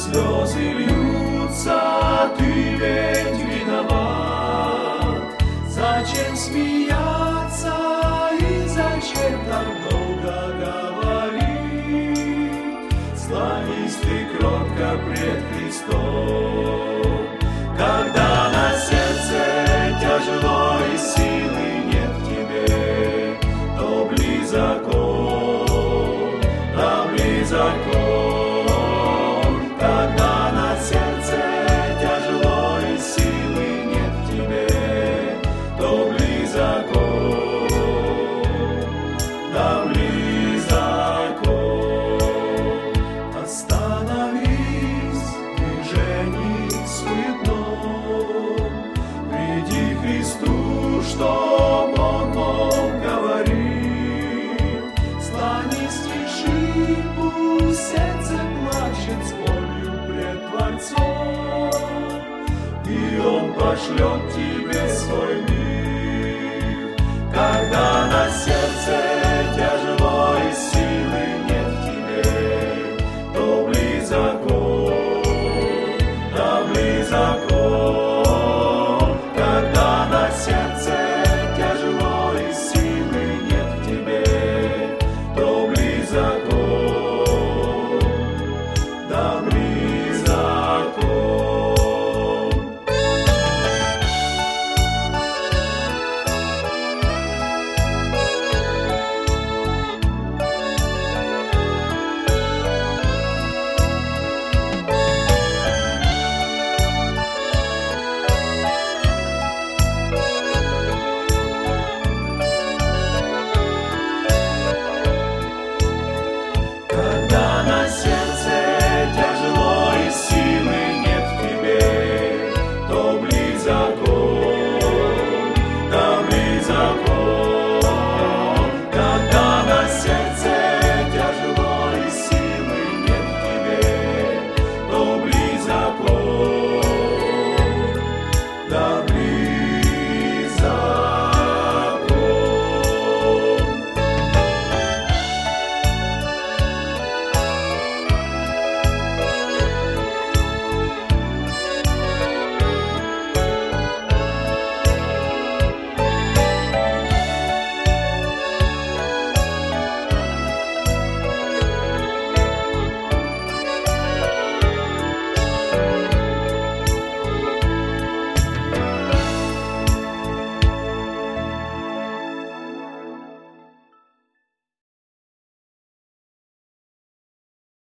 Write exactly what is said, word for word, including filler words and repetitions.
слезы льются, ты ведь виноват. Зачем смеяться и зачем так долго говорить? Склонись ты кротко пред Христом. Когда на сердце тяжело и силы нет в тебе, то близок Он, да близок Он. Когда на сердце тяжело и силы нет в тебе, то близок Он, да близок Он. Остановись в движении суетном, приди к Христу, чтоб Он мог говорить. Склонись тиши, пусть сердце плачет с болью пред Творцом, и Он пошлет тебе свой мир. Когда на сердце